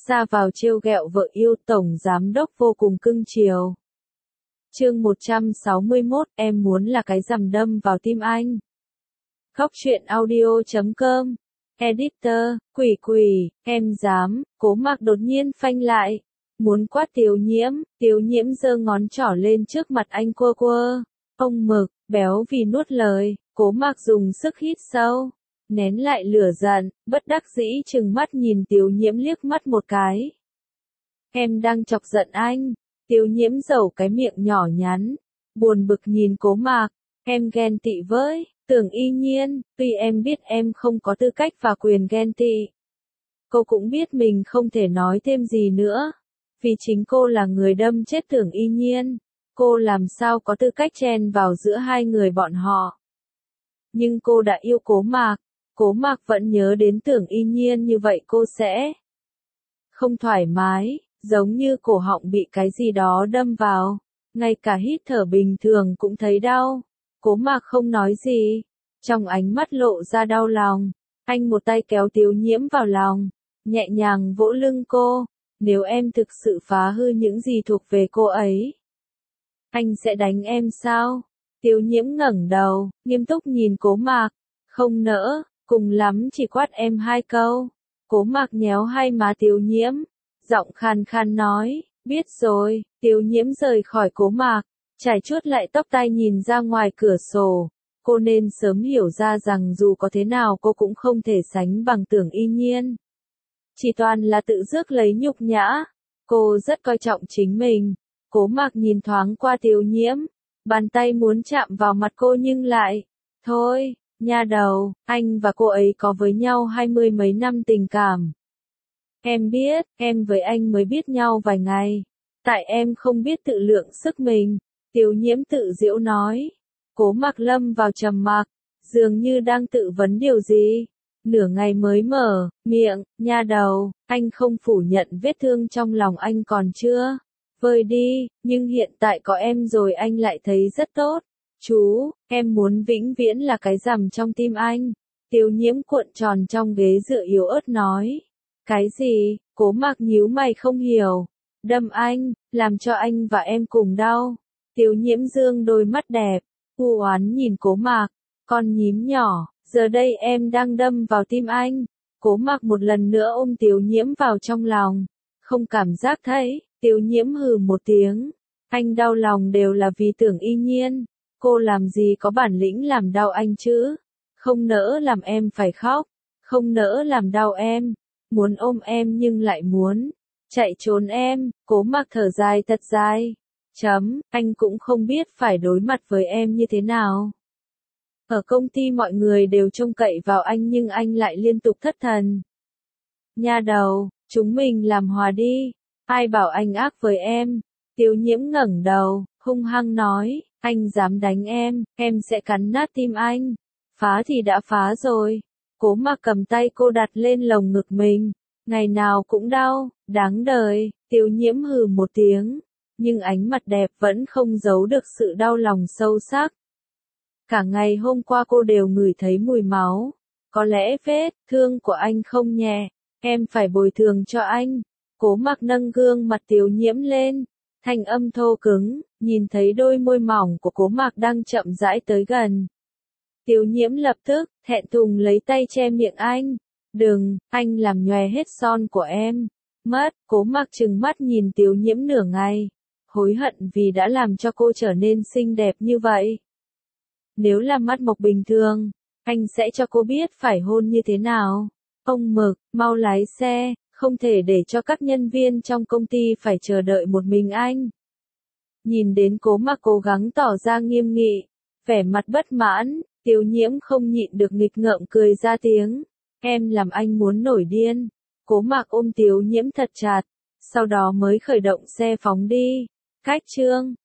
ra vào trêu ghẹo vợ yêu, tổng giám đốc vô cùng cưng chiều. Chương 161, em muốn là cái rằm đâm vào tim anh. Góc truyện audio.com. Editor, quỷ, em dám, Cố Mạc đột nhiên phanh lại. Muốn quát Tiếu Nhiễm giơ ngón trỏ lên trước mặt anh quơ. Ông Mực, béo vì nuốt lời, Cố Mạc dùng sức hít sâu, nén lại lửa giận, bất đắc dĩ trừng mắt nhìn Tiếu Nhiễm liếc mắt một cái. Em đang chọc giận anh. Tiếu Nhiễm dẩu cái miệng nhỏ nhắn, buồn bực nhìn Cố Mạc. Em ghen tị với Tưởng Y Nhiên, tuy em biết em không có tư cách và quyền ghen tị. Cô cũng biết mình không thể nói thêm gì nữa, vì chính cô là người đâm chết Tưởng Y Nhiên. Cô làm sao có tư cách chen vào giữa hai người bọn họ. Nhưng cô đã yêu Cố Mạc vẫn nhớ đến Tưởng Y Nhiên, như vậy cô sẽ không thoải mái, giống như cổ họng bị cái gì đó đâm vào, ngay cả hít thở bình thường cũng thấy đau. Cố Mạc không nói gì, trong ánh mắt lộ ra đau lòng. Anh một tay kéo Tiếu Nhiễm vào lòng, nhẹ nhàng vỗ lưng cô. Nếu em thực sự phá hư những gì thuộc về cô ấy, anh sẽ đánh em sao? Tiếu Nhiễm ngẩng đầu, nghiêm túc nhìn Cố Mạc. Không nỡ, cùng lắm chỉ quát em 2 câu. Cố Mạc nhéo hai má Tiếu Nhiễm, giọng khàn khàn nói, biết rồi. Tiếu Nhiễm rời khỏi Cố Mạc, chải chuốt lại tóc tai nhìn ra ngoài cửa sổ. Cô nên sớm hiểu ra rằng dù có thế nào cô cũng không thể sánh bằng Tưởng Y Nhiên. Chỉ toàn là tự rước lấy nhục nhã. Cô rất coi trọng chính mình. Cố Mạc nhìn thoáng qua Tiếu Nhiễm, bàn tay muốn chạm vào mặt cô nhưng lại, thôi, nha đầu, anh và cô ấy có với nhau 20 mấy năm tình cảm. Em biết, em với anh mới biết nhau vài ngày. Tại em không biết tự lượng sức mình. Tiếu Nhiễm tự giễu nói. Cố Mạc lâm vào trầm mặc, dường như đang tự vấn điều gì. Nửa ngày mới mở miệng, nha đầu, anh không phủ nhận vết thương trong lòng anh còn chưa vơi đi, nhưng hiện tại có em rồi anh lại thấy rất tốt. Chú, em muốn vĩnh viễn là cái rằm trong tim anh. Tiếu Nhiễm cuộn tròn trong ghế dựa yếu ớt nói. Cái gì? Cố Mạc nhíu mày không hiểu. Đâm anh, làm cho anh và em cùng đau. Tiếu Nhiễm dương đôi mắt đẹp, u oán nhìn Cố Mạc. Con nhím nhỏ, giờ đây em đang đâm vào tim anh. Cố Mạc một lần nữa ôm Tiếu Nhiễm vào trong lòng. Không cảm giác thấy. Tiếu Nhiễm hừ một tiếng. Anh đau lòng đều là vì Tưởng Y Nhiên. Cô làm gì có bản lĩnh làm đau anh chứ? Không nỡ làm em phải khóc. Không nỡ làm đau em. Muốn ôm em nhưng lại muốn chạy trốn em. Cố Mạc thở dài thật dài. Anh cũng không biết phải đối mặt với em như thế nào. Ở công ty mọi người đều trông cậy vào anh nhưng anh lại liên tục thất thần. Nha đầu, chúng mình làm hòa đi. Ai bảo anh ác với em? Tiếu Nhiễm ngẩng đầu, hung hăng nói, anh dám đánh em sẽ cắn nát tim anh. Phá thì đã phá rồi. Cố Mạc cầm tay cô đặt lên lồng ngực mình. Ngày nào cũng đau, đáng đời. Tiếu Nhiễm hừ một tiếng, nhưng ánh mặt đẹp vẫn không giấu được sự đau lòng sâu sắc. Cả ngày hôm qua cô đều ngửi thấy mùi máu. Có lẽ vết thương của anh không nhẹ. Em phải bồi thường cho anh. Cố Mạc nâng gương mặt Tiếu Nhiễm lên, thanh âm thô cứng, nhìn thấy đôi môi mỏng của Cố Mạc đang chậm rãi tới gần. Tiếu Nhiễm lập tức, thẹn thùng lấy tay che miệng anh. Đừng, anh làm nhòe hết son của em. Mất, Cố Mạc trừng mắt nhìn Tiếu Nhiễm nửa ngày. Hối hận vì đã làm cho cô trở nên xinh đẹp như vậy. Nếu là mắt mộc bình thường, anh sẽ cho cô biết phải hôn như thế nào. Ông Mực, mau lái xe. Không thể để cho các nhân viên trong công ty phải chờ đợi một mình anh. Nhìn đến Cố Mạc cố gắng tỏ ra nghiêm nghị, vẻ mặt bất mãn, Tiếu Nhiễm không nhịn được nghịch ngợm cười ra tiếng. Em làm anh muốn nổi điên. Cố Mạc ôm Tiếu Nhiễm thật chặt, sau đó mới khởi động xe phóng đi. Cách chương